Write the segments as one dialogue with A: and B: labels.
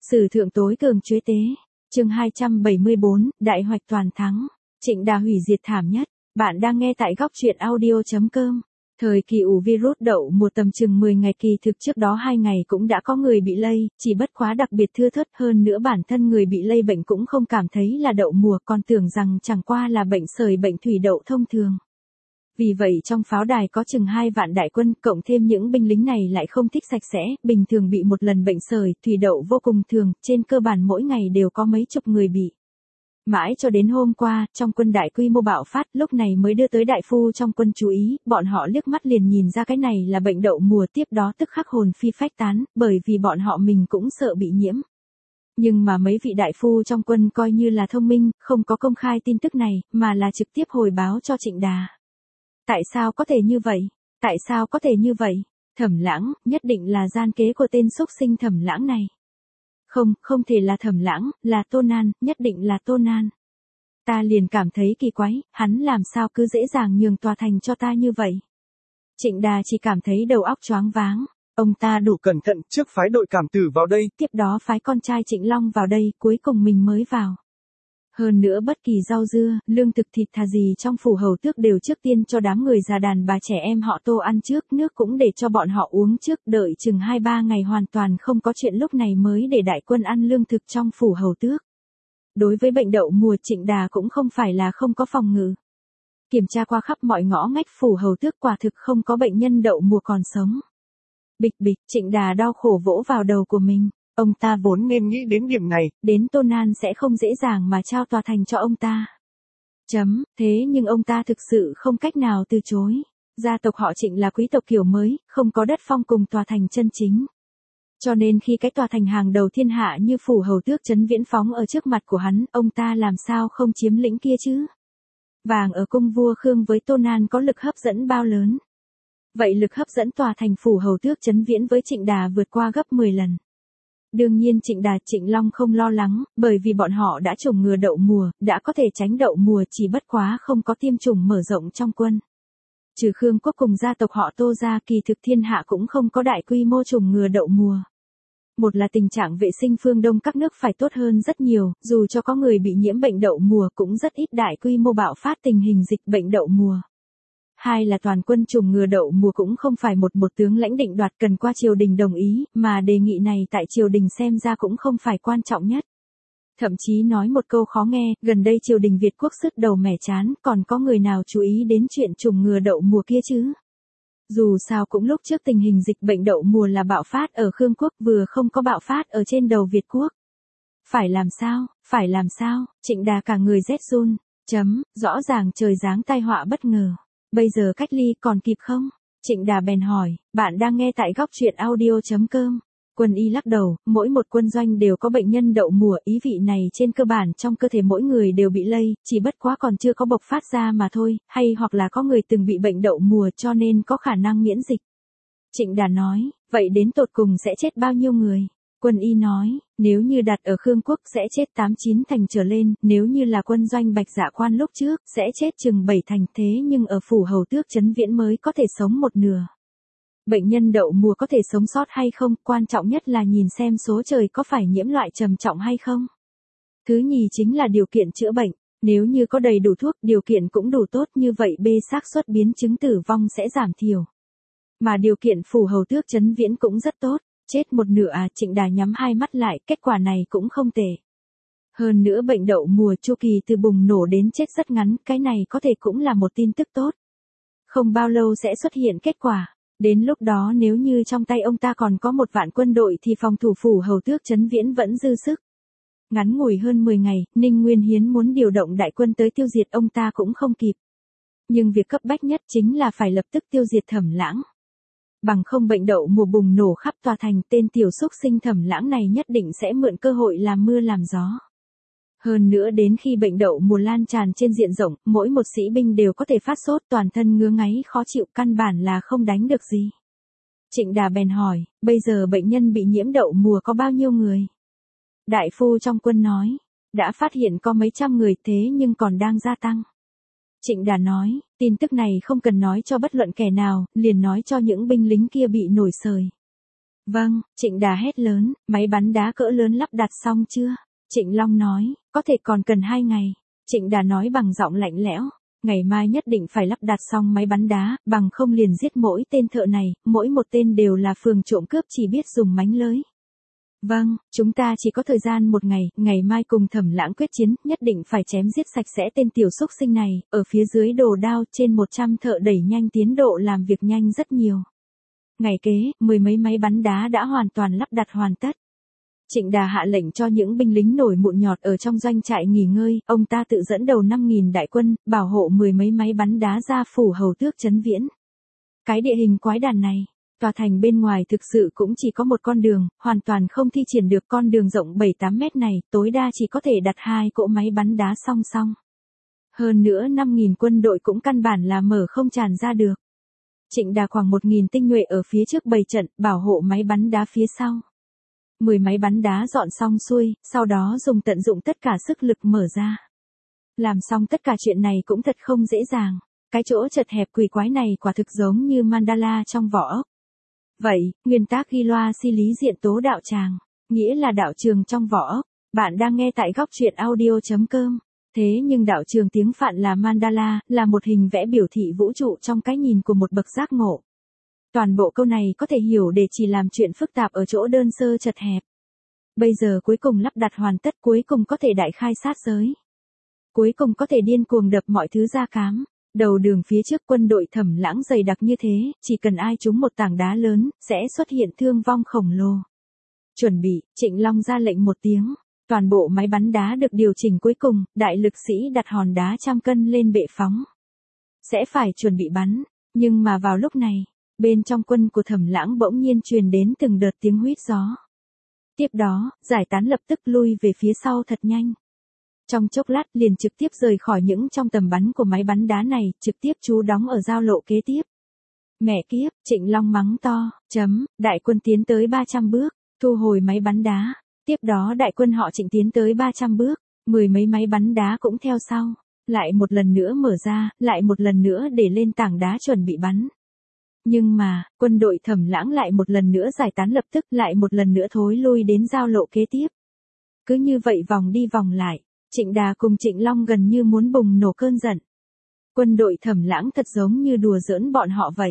A: Sử thượng tối cường chuế tế. Chương 274, đại hoạch toàn thắng. Trịnh Đà hủy diệt thảm nhất. Bạn đang nghe tại góc truyện audio.com. Thời kỳ ủ virus đậu mùa tầm chừng 10 ngày, kỳ thực trước đó 2 ngày cũng đã có người bị lây, chỉ bất quá đặc biệt thưa thớt, hơn nữa bản thân người bị lây bệnh cũng không cảm thấy là đậu mùa, còn tưởng rằng chẳng qua là bệnh sởi, bệnh thủy đậu thông thường. Vì vậy trong pháo đài có chừng 2 vạn đại quân, cộng thêm những binh lính này lại không thích sạch sẽ, bình thường bị một lần bệnh sởi, thủy đậu vô cùng thường, trên cơ bản mỗi ngày đều có mấy chục người bị. Mãi cho đến hôm qua, trong quân đại quy mô bạo phát, lúc này mới đưa tới đại phu trong quân chú ý, bọn họ liếc mắt liền nhìn ra cái này là bệnh đậu mùa, tiếp đó tức khắc hồn phi phách tán, bởi vì bọn họ mình cũng sợ bị nhiễm. Nhưng mà mấy vị đại phu trong quân coi như là thông minh, không có công khai tin tức này, mà là trực tiếp hồi báo cho Trịnh Đà. Tại sao có thể như vậy? Tại sao có thể như vậy? Thẩm Lãng, nhất định là gian kế của tên xúc sinh Thẩm Lãng này. Không thể là Thẩm Lãng, là Tô Nan, nhất định là Tô Nan. Ta liền cảm thấy kỳ quái, hắn làm sao cứ dễ dàng nhường tòa thành cho ta như vậy? Trịnh Đà chỉ cảm thấy đầu óc choáng váng. Ông ta đủ
B: cẩn thận, trước phái đội cảm tử vào đây,
A: tiếp đó phái con trai Trịnh Long vào đây, cuối cùng mình mới vào. Hơn nữa bất kỳ rau dưa, lương thực, thịt thà gì trong phủ hầu tước đều trước tiên cho đám người già đàn bà trẻ em họ Tô ăn trước, nước cũng để cho bọn họ uống trước, đợi chừng 2-3 ngày hoàn toàn không có chuyện lúc này mới để đại quân ăn lương thực trong phủ hầu tước. Đối với bệnh đậu mùa, Trịnh Đà cũng không phải là không có phòng ngự. Kiểm tra qua khắp mọi ngõ ngách phủ hầu tước, quả thực không có bệnh nhân đậu mùa còn sống. Bịch bịch, Trịnh Đà đau khổ vỗ vào đầu của mình. Ông ta vốn nên nghĩ đến điểm này, đến Tô Nan sẽ không dễ dàng mà trao tòa thành cho ông ta. Thế nhưng ông ta thực sự không cách nào từ chối. Gia tộc họ Trịnh là quý tộc kiểu mới, không có đất phong cùng tòa thành chân chính. Cho nên khi cái tòa thành hàng đầu thiên hạ như phủ hầu tước Trấn Viễn phóng ở trước mặt của hắn, ông ta làm sao không chiếm lĩnh kia chứ? Vàng ở cung vua Khương với Tô Nan có lực hấp dẫn bao lớn? Vậy lực hấp dẫn tòa thành phủ hầu tước Trấn Viễn với Trịnh Đà vượt qua gấp 10 lần. Đương nhiên Trịnh Đà, Trịnh Long không lo lắng, bởi vì bọn họ đã chủng ngừa đậu mùa, đã có thể tránh đậu mùa, chỉ bất quá không có tiêm chủng mở rộng trong quân. Trừ Khương quốc cùng gia tộc họ Tô ra, kỳ thực thiên hạ cũng không có đại quy mô chủng ngừa đậu mùa. Một là tình trạng vệ sinh phương Đông các nước phải tốt hơn rất nhiều, dù cho có người bị nhiễm bệnh đậu mùa cũng rất ít đại quy mô bạo phát tình hình dịch bệnh đậu mùa. Hai là toàn quân chủng ngừa đậu mùa cũng không phải một tướng lãnh định đoạt, cần qua triều đình đồng ý, mà đề nghị này tại triều đình xem ra cũng không phải quan trọng nhất. Thậm chí nói một câu khó nghe, gần đây triều đình Việt quốc sứt đầu mẻ chán, còn có người nào chú ý đến chuyện chủng ngừa đậu mùa kia chứ? Dù sao cũng lúc trước tình hình dịch bệnh đậu mùa là bạo phát ở Khương quốc, vừa không có bạo phát ở trên đầu Việt quốc. Phải làm sao, Trịnh Đà cả người rét run. Rõ ràng trời giáng tai họa bất ngờ. Bây giờ cách ly còn kịp không? Trịnh Đà bèn hỏi. Bạn đang nghe tại góc truyện audio.com. Quân y lắc đầu, mỗi một quân doanh đều có bệnh nhân đậu mùa, ý vị này trên cơ bản trong cơ thể mỗi người đều bị lây, chỉ bất quá còn chưa có bộc phát ra mà thôi, hay hoặc là có người từng bị bệnh đậu mùa cho nên có khả năng miễn dịch. Trịnh Đà nói, vậy đến tột cùng sẽ chết bao nhiêu người? Quân y nói, nếu như đặt ở Khương quốc sẽ chết 8-9 thành trở lên, nếu như là quân doanh Bạch Dạ Quan lúc trước, sẽ chết chừng 7 thành, thế nhưng ở phủ hầu tước Trấn Viễn mới có thể sống một nửa. Bệnh nhân đậu mùa có thể sống sót hay không, quan trọng nhất là nhìn xem số trời có phải nhiễm loại trầm trọng hay không. Thứ nhì chính là điều kiện chữa bệnh, nếu như có đầy đủ thuốc, điều kiện cũng đủ tốt, như vậy xác suất biến chứng tử vong sẽ giảm thiểu. Mà điều kiện phủ hầu tước Trấn Viễn cũng rất tốt. Chết một nửa à? Trịnh Đà nhắm hai mắt lại, kết quả này cũng không tệ. Hơn nữa bệnh đậu mùa chu kỳ từ bùng nổ đến chết rất ngắn, cái này có thể cũng là một tin tức tốt. Không bao lâu sẽ xuất hiện kết quả. Đến lúc đó nếu như trong tay ông ta còn có 1 vạn quân đội thì phòng thủ phủ hầu tước Trấn Viễn vẫn dư sức. Ngắn ngủi hơn 10 ngày, Ninh Nguyên Hiến muốn điều động đại quân tới tiêu diệt ông ta cũng không kịp. Nhưng việc cấp bách nhất chính là phải lập tức tiêu diệt Thẩm Lãng. Bằng không bệnh đậu mùa bùng nổ khắp tòa thành, tên tiểu xúc sinh Thẩm Lãng này nhất định sẽ mượn cơ hội làm mưa làm gió. Hơn nữa đến khi bệnh đậu mùa lan tràn trên diện rộng, mỗi một sĩ binh đều có thể phát sốt, toàn thân ngứa ngáy khó chịu, căn bản là không đánh được gì. Trịnh Đà bèn hỏi, bây giờ bệnh nhân bị nhiễm đậu mùa có bao nhiêu người? Đại phu trong quân nói, đã phát hiện có mấy trăm người, thế nhưng còn đang gia tăng. Trịnh Đà nói, tin tức này không cần nói cho bất luận kẻ nào, liền nói cho những binh lính kia bị nổi sởi. Vâng, Trịnh Đà hét lớn, máy bắn đá cỡ lớn lắp đặt xong chưa? Trịnh Long nói, có thể còn cần 2 ngày. Trịnh Đà nói bằng giọng lạnh lẽo, ngày mai nhất định phải lắp đặt xong máy bắn đá, bằng không liền giết mỗi tên thợ này, mỗi một tên đều là phường trộm cướp chỉ biết dùng mánh lới. Vâng, chúng ta chỉ có thời gian 1 ngày, ngày mai cùng Thẩm Lãng quyết chiến, nhất định phải chém giết sạch sẽ tên tiểu xúc sinh này, ở phía dưới đồ đao trên 100 thợ đẩy nhanh tiến độ làm việc nhanh rất nhiều. Ngày kế, 10 mấy máy bắn đá đã hoàn toàn lắp đặt hoàn tất. Trịnh Đà hạ lệnh cho những binh lính nổi mụn nhọt ở trong doanh trại nghỉ ngơi, ông ta tự dẫn đầu 5.000 đại quân, bảo hộ 10 mấy máy bắn đá ra phủ hầu tước trấn viễn. Cái địa hình quái đản này, tòa thành bên ngoài thực sự cũng chỉ có một con đường, hoàn toàn không thi triển được con đường rộng 7-8 mét này, tối đa chỉ có thể đặt 2 cỗ máy bắn đá song song. Hơn nữa 5.000 quân đội cũng căn bản là mở không tràn ra được. Trịnh Đà khoảng 1.000 tinh nhuệ ở phía trước bày trận, bảo hộ máy bắn đá phía sau. 10 máy bắn đá dọn xong xuôi, sau đó dùng tận dụng tất cả sức lực mở ra. Làm xong tất cả chuyện này cũng thật không dễ dàng. Cái chỗ chật hẹp quỷ quái này quả thực giống như mandala trong vỏ ốc. Vậy, nguyên tắc ghi loa si lý diện tố đạo tràng, nghĩa là đạo trường trong vỏ ốc. Bạn đang nghe tại góc truyện audio.com. Thế nhưng đạo trường tiếng Phạn là mandala, là một hình vẽ biểu thị vũ trụ trong cái nhìn của một bậc giác ngộ. Toàn bộ câu này có thể hiểu để chỉ làm chuyện phức tạp ở chỗ đơn sơ chật hẹp. Bây giờ cuối cùng lắp đặt hoàn tất, cuối cùng có thể đại khai sát giới. Cuối cùng có thể điên cuồng đập mọi thứ ra cám. Đầu đường phía trước quân đội Thẩm Lãng dày đặc như thế, chỉ cần ai trúng một tảng đá lớn, sẽ xuất hiện thương vong khổng lồ. Chuẩn bị, Trịnh Long ra lệnh một tiếng. Toàn bộ máy bắn đá được điều chỉnh cuối cùng, đại lực sĩ đặt hòn đá 100 cân lên bệ phóng. Sẽ phải chuẩn bị bắn, nhưng mà vào lúc này, bên trong quân của Thẩm Lãng bỗng nhiên truyền đến từng đợt tiếng huýt gió. Tiếp đó, giải tán lập tức lui về phía sau thật nhanh. Trong chốc lát liền trực tiếp rời khỏi những trong tầm bắn của máy bắn đá này, trực tiếp trú đóng ở giao lộ kế tiếp. Mẹ kiếp, Trịnh Long mắng to, đại quân tiến tới 300 bước, thu hồi máy bắn đá. Tiếp đó đại quân họ Trịnh tiến tới 300 bước, 10 mấy máy bắn đá cũng theo sau. Lại một lần nữa mở ra, lại một lần nữa để lên tảng đá chuẩn bị bắn. Nhưng mà, quân đội Thẩm Lãng lại một lần nữa giải tán lập tức, lại một lần nữa thối lui đến giao lộ kế tiếp. Cứ như vậy vòng đi vòng lại, Trịnh Đà cùng Trịnh Long gần như muốn bùng nổ cơn giận. Quân đội Thẩm Lãng thật giống như đùa giỡn bọn họ vậy.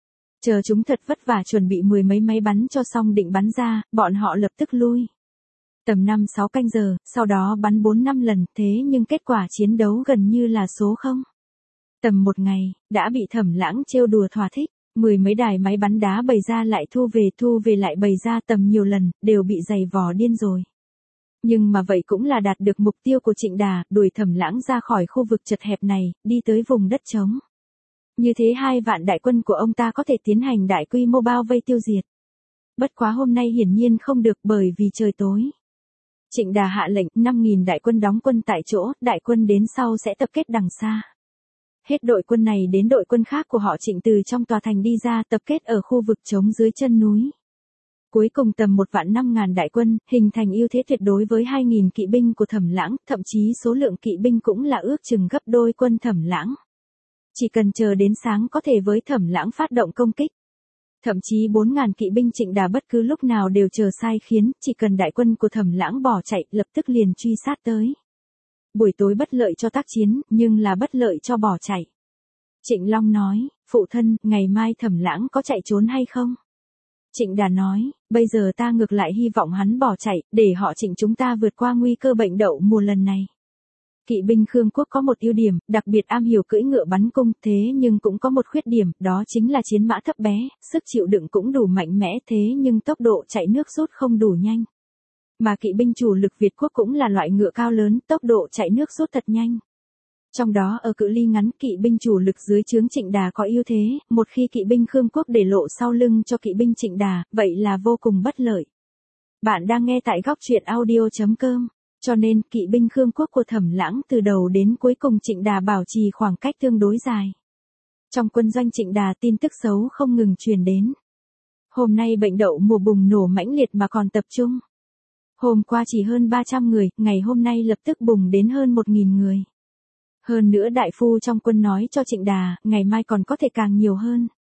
A: Chờ chúng thật vất vả chuẩn bị 10 mấy máy bắn cho xong định bắn ra, bọn họ lập tức lui. Tầm 5-6 canh giờ, sau đó bắn 4-5 lần, thế nhưng kết quả chiến đấu gần như là số 0. Tầm 1 ngày, đã bị Thẩm Lãng trêu đùa thỏa thích, 10 mấy đài máy bắn đá bày ra lại thu về lại bày ra tầm nhiều lần, đều bị giày vò điên rồi. Nhưng mà vậy cũng là đạt được mục tiêu của Trịnh Đà, đuổi Thẩm Lãng ra khỏi khu vực chật hẹp này, đi tới vùng đất trống. Như thế 2 vạn đại quân của ông ta có thể tiến hành đại quy mô bao vây tiêu diệt. Bất quá hôm nay hiển nhiên không được bởi vì trời tối. Trịnh Đà hạ lệnh 5.000 đại quân đóng quân tại chỗ, đại quân đến sau sẽ tập kết đằng xa. Hết đội quân này đến đội quân khác của họ Trịnh từ trong tòa thành đi ra tập kết ở khu vực trống dưới chân núi. Cuối cùng tầm 1.500.000 đại quân, hình thành ưu thế tuyệt đối với 2.000 kỵ binh của Thẩm Lãng, thậm chí số lượng kỵ binh cũng là ước chừng gấp đôi quân Thẩm Lãng. Chỉ cần chờ đến sáng có thể với Thẩm Lãng phát động công kích. Thậm chí 4.000 kỵ binh Trịnh Đà bất cứ lúc nào đều chờ sai khiến, chỉ cần đại quân của Thẩm Lãng bỏ chạy, lập tức liền truy sát tới. Buổi tối bất lợi cho tác chiến, nhưng là bất lợi cho bỏ chạy. Trịnh Long nói, phụ thân, ngày mai Thẩm Lãng có chạy trốn hay không? Trịnh Đà nói, bây giờ ta ngược lại hy vọng hắn bỏ chạy, để họ Trịnh chúng ta vượt qua nguy cơ bệnh đậu mùa lần này. Kỵ binh Khương Quốc có một ưu điểm, đặc biệt am hiểu cưỡi ngựa bắn cung, thế nhưng cũng có một khuyết điểm, đó chính là chiến mã thấp bé, sức chịu đựng cũng đủ mạnh mẽ thế nhưng tốc độ chạy nước rút không đủ nhanh. Mà kỵ binh chủ lực Việt Quốc cũng là loại ngựa cao lớn, tốc độ chạy nước rút thật nhanh. Trong đó ở cự ly ngắn kỵ binh chủ lực dưới trướng Trịnh Đà có ưu thế, một khi kỵ binh Khương Quốc để lộ sau lưng cho kỵ binh Trịnh Đà, vậy là vô cùng bất lợi. Bạn đang nghe tại góc truyện audio.com. Cho nên, kỵ binh Khương Quốc của Thẩm Lãng từ đầu đến cuối cùng Trịnh Đà bảo trì khoảng cách tương đối dài. Trong quân doanh Trịnh Đà tin tức xấu không ngừng truyền đến. Hôm nay bệnh đậu mùa bùng nổ mãnh liệt mà còn tập trung. Hôm qua chỉ hơn 300 người, ngày hôm nay lập tức bùng đến hơn 1.000 người. Hơn nữa đại phu trong quân nói cho Trịnh Đà, ngày mai còn có thể càng nhiều hơn.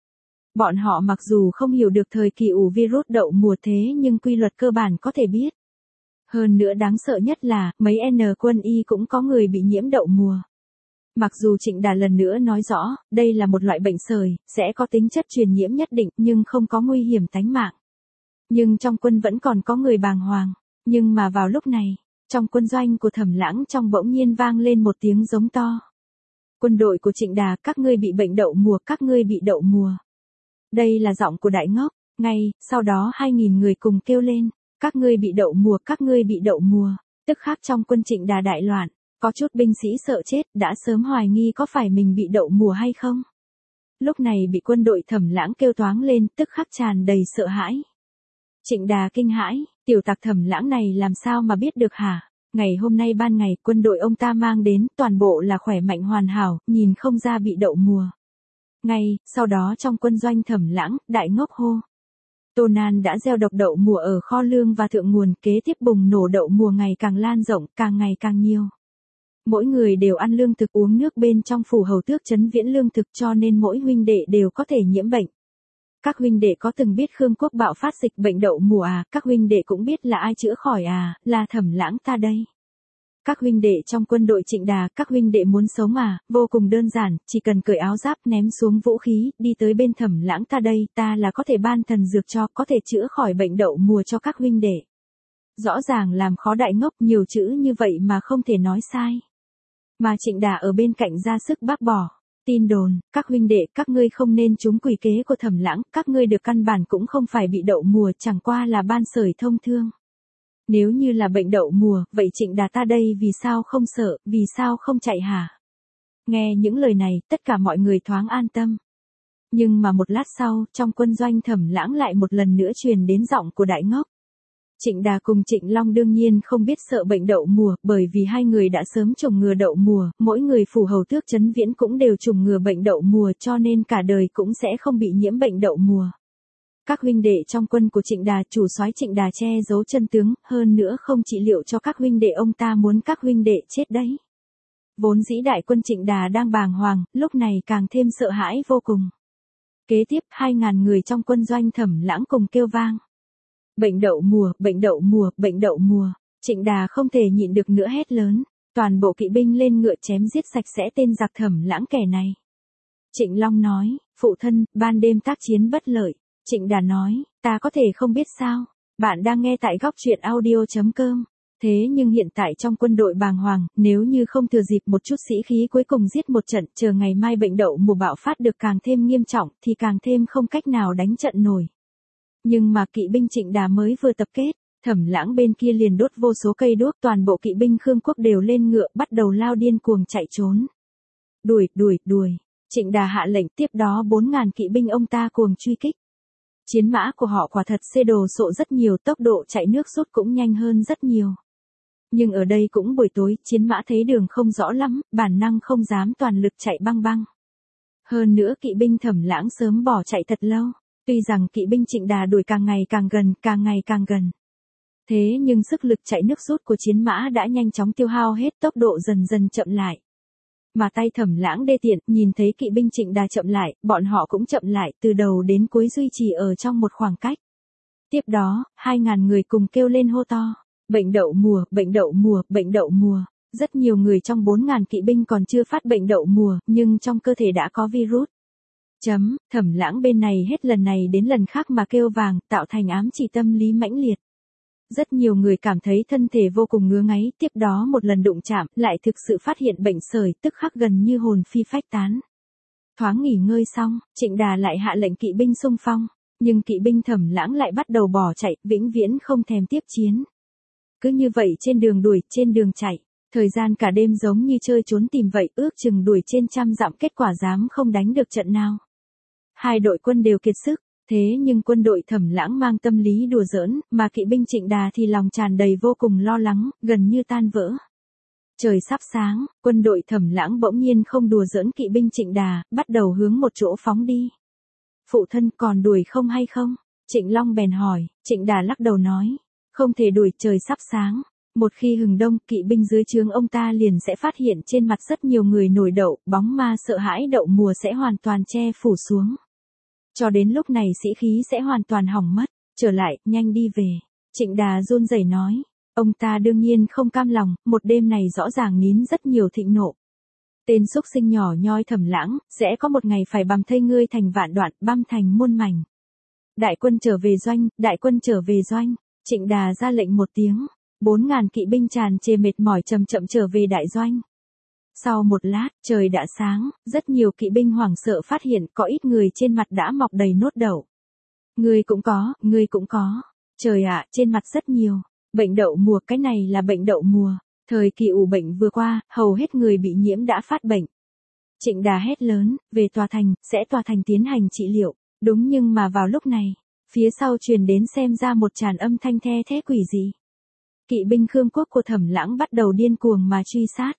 A: Bọn họ mặc dù không hiểu được thời kỳ ủ virus đậu mùa thế nhưng quy luật cơ bản có thể biết. Hơn nữa đáng sợ nhất là, mấy N quân y cũng có người bị nhiễm đậu mùa. Mặc dù Trịnh Đà lần nữa nói rõ, đây là một loại bệnh sởi, sẽ có tính chất truyền nhiễm nhất định nhưng không có nguy hiểm tánh mạng. Nhưng trong quân vẫn còn có người bàng hoàng. Nhưng mà vào lúc này, trong quân doanh của Thẩm Lãng trong bỗng nhiên vang lên một tiếng giống to. Quân đội của Trịnh Đà, các ngươi bị bệnh đậu mùa, các ngươi bị đậu mùa. Đây là giọng của Đại Ngốc. Ngay, sau đó 2.000 người cùng kêu lên, các ngươi bị đậu mùa, các ngươi bị đậu mùa. Tức khắc trong quân Trịnh Đà đại loạn, có chút binh sĩ sợ chết, đã sớm hoài nghi có phải mình bị đậu mùa hay không. Lúc này bị quân đội Thẩm Lãng kêu toáng lên, tức khắc tràn đầy sợ hãi. Trịnh Đà kinh hãi, tiểu tặc Thẩm Lãng này làm sao mà biết được hả? Ngày hôm nay ban ngày quân đội ông ta mang đến toàn bộ là khỏe mạnh hoàn hảo, nhìn không ra bị đậu mùa. Ngay, sau đó trong quân doanh Thẩm Lãng, Đại Ngốc hô. Tô Nan đã gieo độc đậu mùa ở kho lương và thượng nguồn, kế tiếp bùng nổ đậu mùa ngày càng lan rộng, càng ngày càng nhiều. Mỗi người đều ăn lương thực uống nước bên trong phủ hầu tước trấn viễn lương thực cho nên mỗi huynh đệ đều có thể nhiễm bệnh. Các huynh đệ có từng biết Khương quốc bạo phát dịch bệnh đậu mùa à, các huynh đệ cũng biết là ai chữa khỏi à, là Thẩm Lãng ta đây. Các huynh đệ trong quân đội Trịnh Đà, các huynh đệ muốn sống à, vô cùng đơn giản, chỉ cần cởi áo giáp ném xuống vũ khí, đi tới bên Thẩm Lãng ta đây, ta là có thể ban thần dược cho, có thể chữa khỏi bệnh đậu mùa cho các huynh đệ. Rõ ràng làm khó Đại Ngốc, nhiều chữ như vậy mà không thể nói sai. Mà Trịnh Đà ở bên cạnh ra sức bác bỏ. Tin đồn, các huynh đệ, các ngươi không nên trúng quỷ kế của Thẩm Lãng, các ngươi được căn bản cũng không phải bị đậu mùa, chẳng qua là ban sởi thông thương. Nếu như là bệnh đậu mùa, vậy Trịnh Đà ta đây vì sao không sợ, vì sao không chạy hả? Nghe những lời này, tất cả mọi người thoáng an tâm. Nhưng mà một lát sau, trong quân doanh Thẩm Lãng lại một lần nữa truyền đến giọng của Đại Ngốc. Trịnh Đà cùng Trịnh Long đương nhiên không biết sợ bệnh đậu mùa, bởi vì hai người đã sớm chủng ngừa đậu mùa, mỗi người phủ hầu tước trấn viễn cũng đều chủng ngừa bệnh đậu mùa cho nên cả đời cũng sẽ không bị nhiễm bệnh đậu mùa. Các huynh đệ trong quân của Trịnh Đà, chủ soái Trịnh Đà che giấu chân tướng, hơn nữa không trị liệu cho các huynh đệ, ông ta muốn các huynh đệ chết đấy. Vốn dĩ đại quân Trịnh Đà đang bàng hoàng, lúc này càng thêm sợ hãi vô cùng. Kế tiếp, 2.000 người trong quân doanh Thẩm Lãng cùng kêu vang. Bệnh đậu mùa, bệnh đậu mùa, bệnh đậu mùa. Trịnh Đà không thể nhịn được nữa hét lớn. Toàn bộ kỵ binh lên ngựa chém giết sạch sẽ tên giặc Thẩm Lãng kẻ này. Trịnh Long nói, phụ thân, ban đêm tác chiến bất lợi. Trịnh Đà nói, ta có thể không biết sao. Bạn đang nghe tại góc truyện audio.com. Thế nhưng hiện tại trong quân đội bàng hoàng, nếu như không thừa dịp một chút sĩ khí cuối cùng giết một trận, chờ ngày mai bệnh đậu mùa bạo phát được càng thêm nghiêm trọng, thì càng thêm không cách nào đánh trận nổi. Nhưng mà kỵ binh Trịnh Đà mới vừa tập kết, Thẩm Lãng bên kia liền đốt vô số cây đuốc, toàn bộ kỵ binh Khương quốc đều lên ngựa, bắt đầu lao điên cuồng chạy trốn. Đuổi, đuổi, đuổi. Trịnh Đà hạ lệnh, tiếp đó 4.000 kỵ binh ông ta cuồng truy kích. Chiến mã của họ quả thật xê đồ sộ rất nhiều, tốc độ chạy nước rút cũng nhanh hơn rất nhiều. Nhưng ở đây cũng buổi tối, chiến mã thấy đường không rõ lắm, bản năng không dám toàn lực chạy băng băng. Hơn nữa kỵ binh Thẩm Lãng sớm bỏ chạy thật lâu. Tuy rằng kỵ binh Trịnh Đà đuổi càng ngày càng gần, càng ngày càng gần. Thế nhưng sức lực chạy nước rút của chiến mã đã nhanh chóng tiêu hao hết, tốc độ dần dần chậm lại. Mà tay Thẩm Lãng đê tiện, nhìn thấy kỵ binh Trịnh Đà chậm lại, bọn họ cũng chậm lại, từ đầu đến cuối duy trì ở trong một khoảng cách. Tiếp đó, 2.000 người cùng kêu lên hô to. Bệnh đậu mùa, bệnh đậu mùa, bệnh đậu mùa. Rất nhiều người trong 4.000 kỵ binh còn chưa phát bệnh đậu mùa, nhưng trong cơ thể đã có virus. Thẩm Lãng bên này hết lần này đến lần khác mà kêu vàng, tạo thành ám chỉ tâm lý mãnh liệt. Rất nhiều người cảm thấy thân thể vô cùng ngứa ngáy, tiếp đó một lần đụng chạm, lại thực sự phát hiện bệnh sởi, tức khắc gần như hồn phi phách tán. Thoáng nghỉ ngơi xong, Trịnh Đà lại hạ lệnh kỵ binh xung phong, nhưng kỵ binh Thẩm Lãng lại bắt đầu bỏ chạy, vĩnh viễn không thèm tiếp chiến. Cứ như vậy trên đường đuổi, trên đường chạy, thời gian cả đêm giống như chơi trốn tìm vậy, ước chừng đuổi trên 100 dặm, kết quả dám không đánh được trận nào. Hai đội quân đều kiệt sức, thế nhưng quân đội Thẩm Lãng mang tâm lý đùa giỡn, mà kỵ binh Trịnh Đà thì lòng tràn đầy vô cùng lo lắng, gần như tan vỡ. Trời sắp sáng, quân đội Thẩm Lãng bỗng nhiên không đùa giỡn kỵ binh Trịnh Đà, bắt đầu hướng một chỗ phóng đi. Phụ thân còn đuổi không hay không? Trịnh Long bèn hỏi, Trịnh Đà lắc đầu nói, không thể đuổi, trời sắp sáng. Một khi hừng đông, kỵ binh dưới trướng ông ta liền sẽ phát hiện trên mặt rất nhiều người nổi đậu, bóng ma sợ hãi đậu mùa sẽ hoàn toàn che phủ xuống. Cho đến lúc này sĩ khí sẽ hoàn toàn hỏng mất. Trở lại, nhanh đi về. Trịnh Đà run rẩy nói. Ông ta đương nhiên không cam lòng, một đêm này rõ ràng nín rất nhiều thịnh nộ. Tên xúc sinh nhỏ nhoi Thẩm Lãng, sẽ có một ngày phải băm thây ngươi thành vạn đoạn, băm thành muôn mảnh. Đại quân trở về doanh, đại quân trở về doanh. Trịnh Đà ra lệnh một tiếng. 4.000 kỵ binh tràn trề mệt mỏi chậm chậm trở về đại doanh. Sau một lát, trời đã sáng, rất nhiều kỵ binh hoảng sợ phát hiện có ít người trên mặt đã mọc đầy nốt đậu. Ngươi cũng có, ngươi cũng có. Trời ạ, trên mặt rất nhiều. Bệnh đậu mùa, cái này là bệnh đậu mùa. Thời kỳ ủ bệnh vừa qua, hầu hết người bị nhiễm đã phát bệnh. Trịnh Đà hét lớn, về tòa thành, sẽ tòa thành tiến hành trị liệu. Đúng, nhưng mà vào lúc này, phía sau truyền đến xem ra một tràn âm thanh the thé quỷ dị. Kỵ binh Khương Quốc của Thẩm Lãng bắt đầu điên cuồng mà truy sát.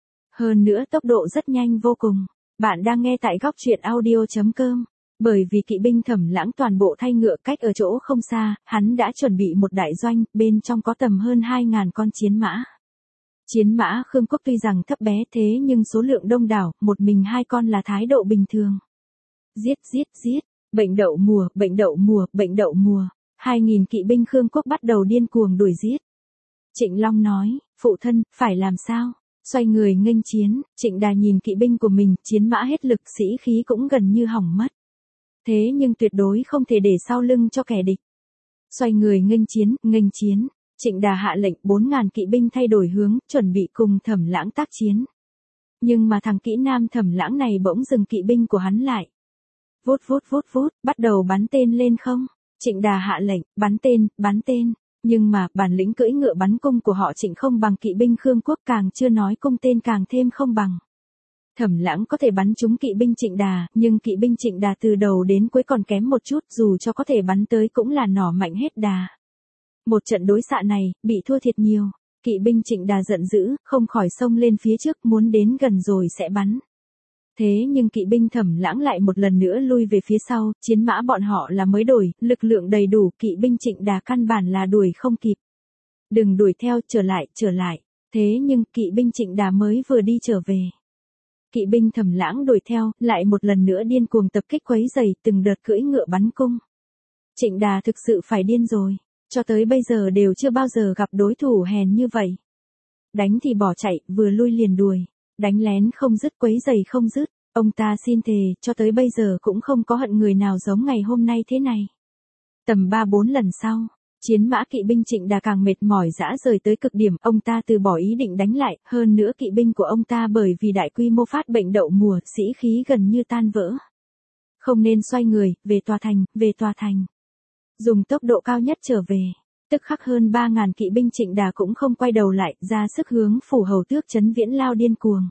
A: Hơn nữa tốc độ rất nhanh vô cùng. Bạn đang nghe tại góc truyện audio.com. Bởi vì kỵ binh Thẩm Lãng toàn bộ thay ngựa, cách ở chỗ không xa, hắn đã chuẩn bị một đại doanh, bên trong có tầm hơn 2.000 con chiến mã. Chiến mã Khương Quốc tuy rằng thấp bé thế nhưng số lượng đông đảo, một mình 2 con là thái độ bình thường. Giết giết giết, bệnh đậu mùa, bệnh đậu mùa, bệnh đậu mùa. 2.000 kỵ binh Khương Quốc bắt đầu điên cuồng đuổi giết. Trịnh Long nói, phụ thân, phải làm sao? Xoay người nghênh chiến, Trịnh Đà nhìn kỵ binh của mình, chiến mã hết lực, sĩ khí cũng gần như hỏng mất. Thế nhưng tuyệt đối không thể để sau lưng cho kẻ địch. Xoay người nghênh chiến, Trịnh Đà hạ lệnh 4.000 kỵ binh thay đổi hướng, chuẩn bị cùng Thẩm Lãng tác chiến. Nhưng mà thằng kỹ nam Thẩm Lãng này bỗng dừng kỵ binh của hắn lại. Vút vút vút vút, bắt đầu bắn tên lên không. Trịnh Đà hạ lệnh, bắn tên. Nhưng mà, bản lĩnh cưỡi ngựa bắn cung của họ Trịnh không bằng kỵ binh Khương Quốc, càng chưa nói cung tên càng thêm không bằng. Thẩm Lãng có thể bắn trúng kỵ binh Trịnh Đà, nhưng kỵ binh Trịnh Đà từ đầu đến cuối còn kém một chút, dù cho có thể bắn tới cũng là nỏ mạnh hết đà. Một trận đối xạ này, bị thua thiệt nhiều. Kỵ binh Trịnh Đà giận dữ, không khỏi xông lên phía trước, muốn đến gần rồi sẽ bắn. Thế nhưng kỵ binh Thẩm Lãng lại một lần nữa lui về phía sau, chiến mã bọn họ là mới đổi, lực lượng đầy đủ, kỵ binh Trịnh Đà căn bản là đuổi không kịp. Đừng đuổi theo, trở lại. Thế nhưng kỵ binh Trịnh Đà mới vừa đi trở về. Kỵ binh Thẩm Lãng đuổi theo, lại một lần nữa điên cuồng tập kích quấy rầy, từng đợt cưỡi ngựa bắn cung. Trịnh Đà thực sự phải điên rồi, cho tới bây giờ đều chưa bao giờ gặp đối thủ hèn như vậy. Đánh thì bỏ chạy, vừa lui liền đuổi. Đánh lén không dứt, quấy rầy không dứt. Ông ta xin thề, cho tới bây giờ cũng không có hận người nào giống ngày hôm nay thế này. Tầm 3-4 lần sau, chiến mã kỵ binh Trịnh Đà càng mệt mỏi rã rời tới cực điểm, ông ta từ bỏ ý định đánh lại, hơn nữa kỵ binh của ông ta bởi vì đại quy mô phát bệnh đậu mùa, sĩ khí gần như tan vỡ. Không nên xoay người, về tòa thành. Dùng tốc độ cao nhất trở về. Tức khắc hơn 3.000 kỵ binh Trịnh Đà cũng không quay đầu lại, ra sức hướng phủ hầu tước Trấn Viễn lao điên cuồng.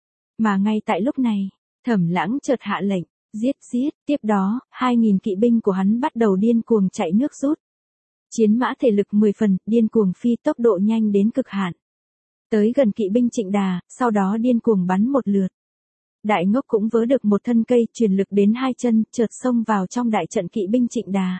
A: Mà ngay tại lúc này, Thẩm Lãng chợt hạ lệnh, giết, tiếp đó, 2.000 kỵ binh của hắn bắt đầu điên cuồng chạy nước rút. Chiến mã thể lực 10 phần, điên cuồng phi tốc độ nhanh đến cực hạn. Tới gần kỵ binh Trịnh Đà, sau đó điên cuồng bắn một lượt. Đại ngốc cũng vớ được một thân cây, truyền lực đến 2 chân, chợt xông vào trong đại trận kỵ binh Trịnh Đà.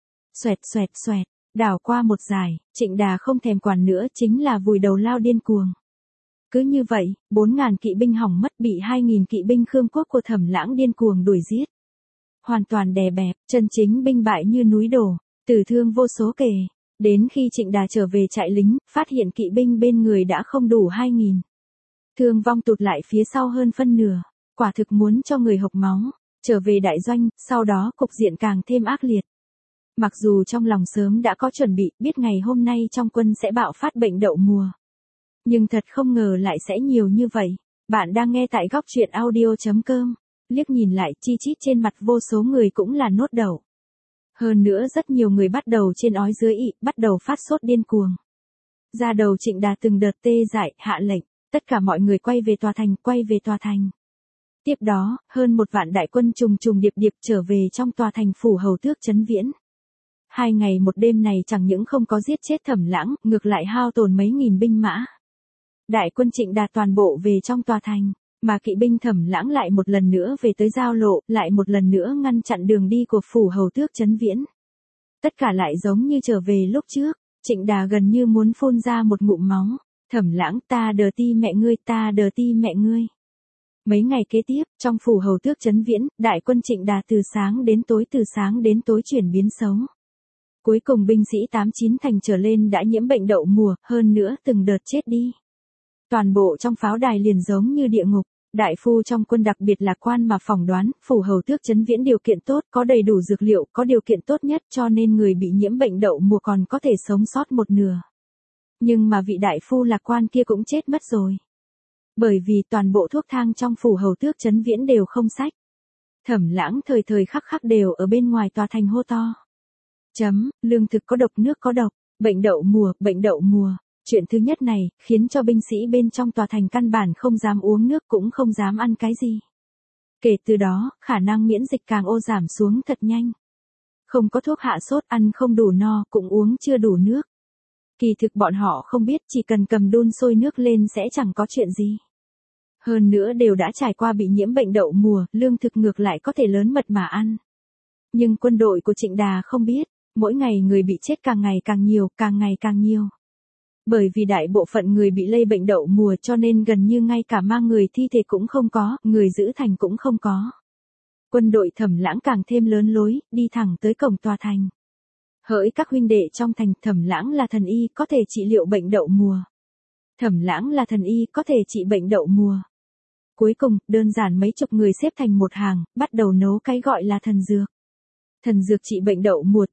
A: Xoẹt, đảo qua một dải, Trịnh Đà không thèm quản nữa, chính là vùi đầu lao điên cuồng. Cứ như vậy, 4.000 kỵ binh hỏng mất, bị 2.000 kỵ binh Khương Quốc của Thẩm Lãng điên cuồng đuổi giết. Hoàn toàn đè bẹp, chân chính binh bại như núi đổ, tử thương vô số kể. Đến khi Trịnh Đà trở về trại lính, phát hiện kỵ binh bên người đã không đủ 2.000. Thương vong tụt lại phía sau hơn phân nửa, quả thực muốn cho người hộc máu. Trở về đại doanh, sau đó cục diện càng thêm ác liệt. Mặc dù trong lòng sớm đã có chuẩn bị, biết ngày hôm nay trong quân sẽ bạo phát bệnh đậu mùa. Nhưng thật không ngờ lại sẽ nhiều như vậy. Bạn đang nghe tại góc truyện audio.com. Liếc nhìn lại, chi chít trên mặt vô số người cũng là nốt đậu. Hơn nữa rất nhiều người bắt đầu trên ói dưới ị, bắt đầu phát sốt điên cuồng. Da đầu Trịnh Đà từng đợt tê dại, hạ lệnh, tất cả mọi người quay về tòa thành. Tiếp đó, hơn 1 vạn đại quân trùng điệp trở về trong tòa thành phủ hầu tước Trấn Viễn. 2 ngày 1 đêm này chẳng những không có giết chết Thẩm Lãng, ngược lại hao tổn mấy nghìn binh mã. Đại quân Trịnh Đà toàn bộ về trong tòa thành, mà kỵ binh Thẩm Lãng lại một lần nữa về tới giao lộ, lại một lần nữa ngăn chặn đường đi của phủ hầu tước Trấn Viễn. Tất cả lại giống như trở về lúc trước, Trịnh Đà gần như muốn phun ra một ngụm máu. Thẩm Lãng, ta đờ ti mẹ ngươi. Mấy ngày kế tiếp, trong phủ hầu tước Trấn Viễn, đại quân Trịnh Đà từ sáng đến tối chuyển biến xấu. Cuối cùng binh sĩ 89 thành trở lên đã nhiễm bệnh đậu mùa, hơn nữa từng đợt chết đi. Toàn bộ trong pháo đài liền giống như địa ngục. Đại phu trong quân đặc biệt lạc quan mà phỏng đoán, phủ hầu tước Trấn Viễn điều kiện tốt, có đầy đủ dược liệu, có điều kiện tốt nhất cho nên người bị nhiễm bệnh đậu mùa còn có thể sống sót một nửa. Nhưng mà vị đại phu lạc quan kia cũng chết mất rồi. Bởi vì toàn bộ thuốc thang trong phủ hầu tước Trấn Viễn đều không sách. Thẩm Lãng thời thời khắc khắc đều ở bên ngoài tòa thành hô to. Lương thực có độc, nước có độc, bệnh đậu mùa. Chuyện thứ nhất này, khiến cho binh sĩ bên trong tòa thành căn bản không dám uống nước cũng không dám ăn cái gì. Kể từ đó, khả năng miễn dịch càng ô giảm xuống thật nhanh. Không có thuốc hạ sốt, ăn không đủ no, cũng uống chưa đủ nước. Kỳ thực bọn họ không biết chỉ cần cầm đun sôi nước lên sẽ chẳng có chuyện gì. Hơn nữa đều đã trải qua bị nhiễm bệnh đậu mùa, lương thực ngược lại có thể lớn mật mà ăn. Nhưng quân đội của Trịnh Đà không biết, mỗi ngày người bị chết càng ngày càng nhiều. Bởi vì đại bộ phận người bị lây bệnh đậu mùa cho nên gần như ngay cả mang người thi thể cũng không có, người giữ thành cũng không có. Quân đội Thẩm Lãng càng thêm lớn lối, đi thẳng tới cổng tòa thành. Hỡi các huynh đệ trong thành, Thẩm Lãng là thần y, có thể trị liệu bệnh đậu mùa. Thẩm Lãng là thần y, có thể trị bệnh đậu mùa. Cuối cùng, đơn giản mấy chục người xếp thành một hàng, bắt đầu nấu cái gọi là thần dược. Thần dược trị bệnh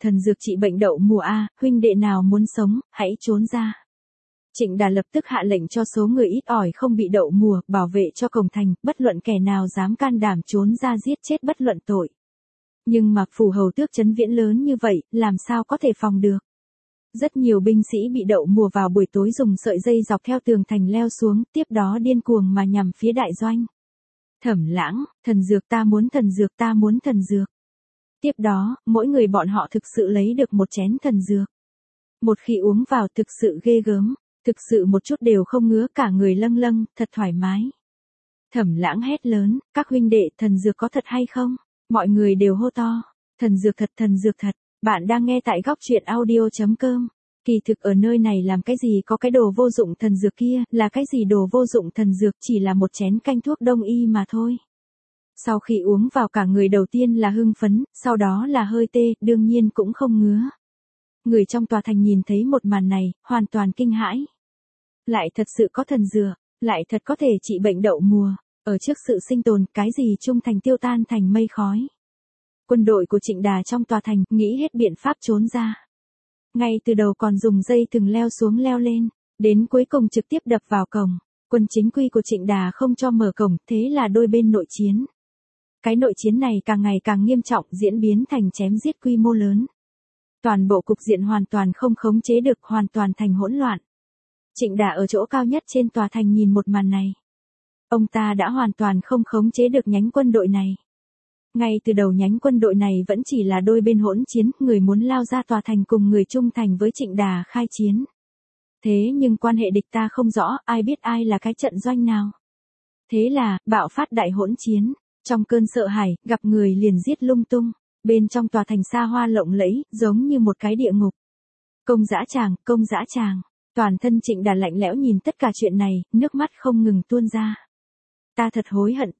A: đậu mùa a, huynh đệ nào muốn sống, hãy trốn ra. Trịnh Đà lập tức hạ lệnh cho số người ít ỏi không bị đậu mùa, bảo vệ cho cổng thành, bất luận kẻ nào dám can đảm trốn ra giết chết bất luận tội. Nhưng mà phủ hầu tước Trấn Viễn lớn như vậy, làm sao có thể phòng được. Rất nhiều binh sĩ bị đậu mùa vào buổi tối dùng sợi dây dọc theo tường thành leo xuống, tiếp đó điên cuồng mà nhằm phía đại doanh. Thẩm Lãng, thần dược ta muốn thần dược. Tiếp đó, mỗi người bọn họ thực sự lấy được một chén thần dược. Một khi uống vào thực sự ghê gớm, thực sự một chút đều không ngứa, cả người lâng, thật thoải mái. Thẩm Lãng hét lớn, các huynh đệ, thần dược có thật hay không? Mọi người đều hô to, thần dược thật. Bạn đang nghe tại góc truyện audio.com. Kỳ thực ở nơi này làm cái gì có cái đồ vô dụng thần dược kia, là cái gì đồ vô dụng thần dược, chỉ là một chén canh thuốc đông y mà thôi. Sau khi uống vào cả người đầu tiên là hưng phấn, sau đó là hơi tê, đương nhiên cũng không ngứa. Người trong tòa thành nhìn thấy một màn này, hoàn toàn kinh hãi. Lại thật sự có thần dược, lại thật có thể trị bệnh đậu mùa, ở trước sự sinh tồn, cái gì trung thành tiêu tan thành mây khói. Quân đội của Trịnh Đà trong tòa thành, nghĩ hết biện pháp trốn ra. Ngay từ đầu còn dùng dây thừng leo xuống leo lên, đến cuối cùng trực tiếp đập vào cổng. Quân chính quy của Trịnh Đà không cho mở cổng, thế là đôi bên nội chiến. Cái nội chiến này càng ngày càng nghiêm trọng, diễn biến thành chém giết quy mô lớn. Toàn bộ cục diện hoàn toàn không khống chế được, hoàn toàn thành hỗn loạn. Trịnh Đà ở chỗ cao nhất trên tòa thành nhìn một màn này. Ông ta đã hoàn toàn không khống chế được nhánh quân đội này. Ngay từ đầu nhánh quân đội này vẫn chỉ là đôi bên hỗn chiến, người muốn lao ra tòa thành cùng người trung thành với Trịnh Đà khai chiến. Thế nhưng quan hệ địch ta không rõ, ai biết ai là cái trận doanh nào. Thế là, bạo phát đại hỗn chiến. Trong cơn sợ hãi, gặp người liền giết lung tung. Bên trong tòa thành xa hoa lộng lẫy, giống như một cái địa ngục. Công dã tràng. Toàn thân Trịnh Đà lạnh lẽo nhìn tất cả chuyện này, nước mắt không ngừng tuôn ra. Ta thật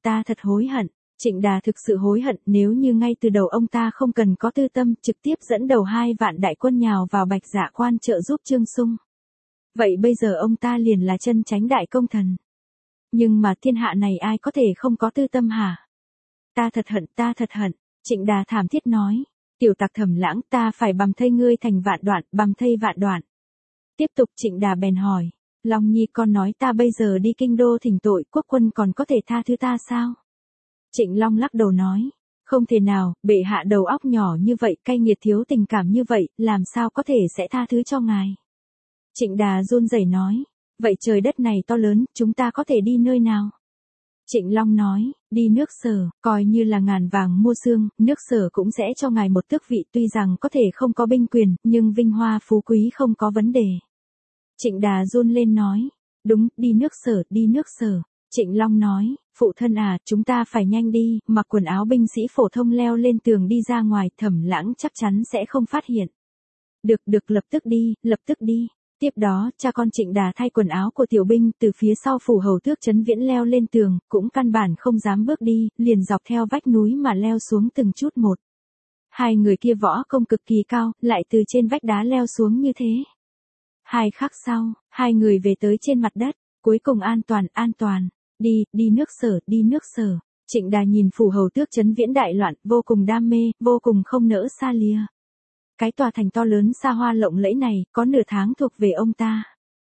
A: hối hận. Trịnh Đà thực sự hối hận, nếu như ngay từ đầu ông ta không cần có tư tâm, trực tiếp dẫn đầu 2 vạn đại quân nhào vào Bạch Dạ Quan trợ giúp Trương Sung. Vậy bây giờ ông ta liền là chân chánh đại công thần. Nhưng mà thiên hạ này ai có thể không có tư tâm hả? Ta thật hận, Trịnh Đà thảm thiết nói. Tiểu tặc Thẩm Lãng, ta phải bầm thây ngươi thành vạn đoạn. Tiếp tục Trịnh Đà bèn hỏi. Long Nhi, con nói ta bây giờ đi kinh đô thỉnh tội, quốc quân còn có thể tha thứ ta sao? Trịnh Long lắc đầu nói. Không thể nào, bệ hạ đầu óc nhỏ như vậy, cay nghiệt thiếu tình cảm như vậy, làm sao có thể sẽ tha thứ cho ngài? Trịnh Đà run rẩy nói. Vậy trời đất này to lớn, chúng ta có thể đi nơi nào? Trịnh Long nói, đi nước Sở, coi như là ngàn vàng mua xương, nước Sở cũng sẽ cho ngài một tước vị, tuy rằng có thể không có binh quyền, nhưng vinh hoa phú quý không có vấn đề. Trịnh Đà run lên nói, đúng, đi nước Sở. Trịnh Long nói, phụ thân à, chúng ta phải nhanh đi, mặc quần áo binh sĩ phổ thông leo lên tường đi ra ngoài, Thẩm Lãng chắc chắn sẽ không phát hiện. Được, lập tức đi. Tiếp đó, cha con Trịnh Đà thay quần áo của tiểu binh từ phía sau phủ hầu tước Trấn Viễn leo lên tường, cũng căn bản không dám bước đi, liền dọc theo vách núi mà leo xuống từng chút một. Hai người kia võ công cực kỳ cao, lại từ trên vách đá leo xuống như thế. 2 khắc sau, hai người về tới trên mặt đất, cuối cùng an toàn, đi nước Sở, đi nước Sở. Trịnh Đà nhìn phủ hầu tước Trấn Viễn đại loạn, vô cùng đam mê, vô cùng không nỡ xa lìa. Cái tòa thành to lớn xa hoa lộng lẫy này, có nửa tháng thuộc về ông ta.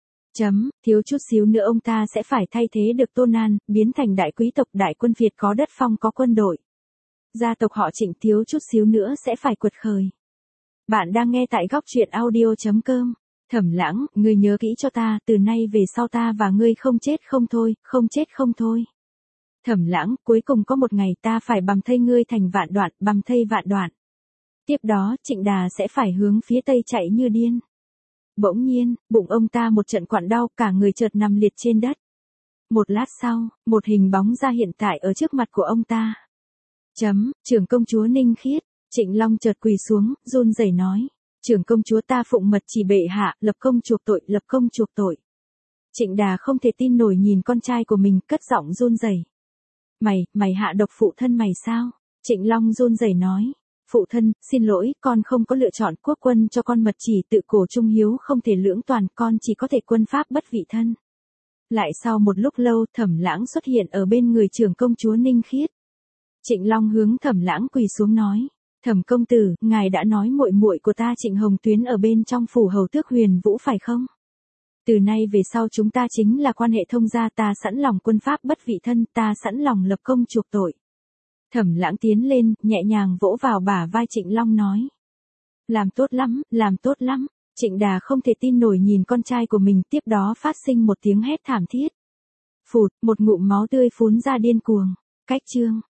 A: Thiếu chút xíu nữa ông ta sẽ phải thay thế được Tô Nan, biến thành đại quý tộc đại quân Việt có đất phong có quân đội. Gia tộc họ Trịnh thiếu chút xíu nữa sẽ phải quật khởi. Bạn đang nghe tại góc truyện audio.com. Thẩm Lãng, ngươi nhớ kỹ cho ta, từ nay về sau ta và ngươi không chết không thôi. Thẩm Lãng, cuối cùng có một ngày ta phải bằm thây ngươi thành vạn đoạn. Tiếp đó, Trịnh Đà sẽ phải hướng phía tây chạy như điên. Bỗng nhiên, bụng ông ta một trận quặn đau, cả người chợt nằm liệt trên đất. Một lát sau, một hình bóng ra hiện tại ở trước mặt của ông ta. Trưởng công chúa Ninh Khiết. Trịnh Long chợt quỳ xuống, run rẩy nói. Trưởng công chúa ta phụng mật chỉ bệ hạ, lập công chuộc tội. Trịnh Đà không thể tin nổi nhìn con trai của mình, cất giọng run rẩy. Mày hạ độc phụ thân mày sao? Trịnh Long run rẩy nói. Phụ thân, xin lỗi, con không có lựa chọn quốc quân cho con mật chỉ tự cổ trung hiếu không thể lưỡng toàn, con chỉ có thể quân pháp bất vị thân. Lại sau một lúc lâu, Thẩm Lãng xuất hiện ở bên người trưởng công chúa Ninh Khiết. Trịnh Long hướng Thẩm Lãng quỳ xuống nói. Thẩm công tử, ngài đã nói muội muội của ta Trịnh Hồng Tuyến ở bên trong phủ hầu tước Huyền Vũ phải không? Từ nay về sau chúng ta chính là quan hệ thông gia, ta sẵn lòng quân pháp bất vị thân, ta sẵn lòng lập công chuộc tội. Thẩm Lãng tiến lên, nhẹ nhàng vỗ vào bả vai Trịnh Long nói. Làm tốt lắm. Trịnh Đà không thể tin nổi nhìn con trai của mình, tiếp đó phát sinh một tiếng hét thảm thiết. Phụt, một ngụm máu tươi phún ra điên cuồng. Cách chương.